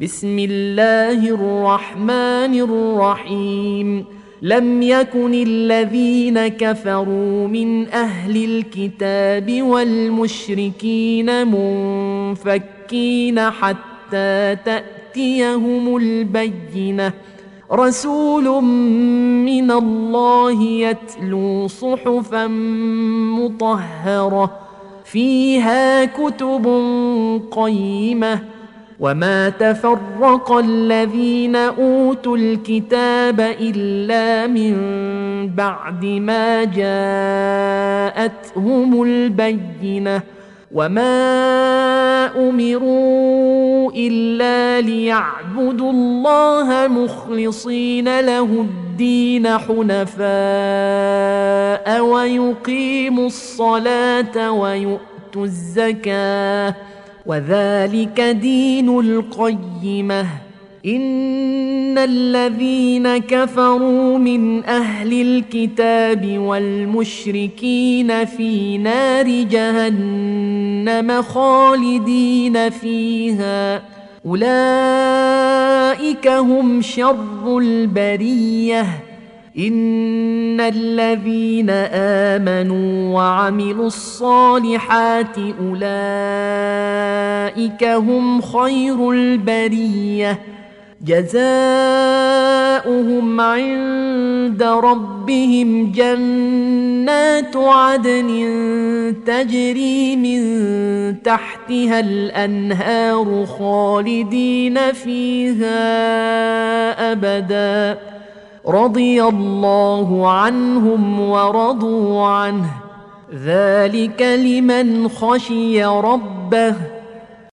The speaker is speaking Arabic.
بسم الله الرحمن الرحيم. لم يكن الذين كفروا من أهل الكتاب والمشركين منفكين حتى تأتيهم البينة. رسول من الله يتلو صحفا مطهرة فيها كتب قيمة. وما تفرق الذين أوتوا الكتاب إلا من بعد ما جاءتهم البينة. وما أمروا إلا ليعبدوا الله مخلصين له الدين حنفاء ويقيموا الصلاة ويؤتوا الزكاة وذلك دين القيمة. إن الذين كفروا من أهل الكتاب والمشركين في نار جهنم خالدين فيها أولئك هم شر البرية. إن الذين آمنوا وعملوا الصالحات أولئك هم خير البرية. جزاؤهم عند ربهم جنات عدن تجري من تحتها الأنهار خالدين فيها أبدا. رضي الله عنهم ورضوا عنه ذلك لمن خشي ربه.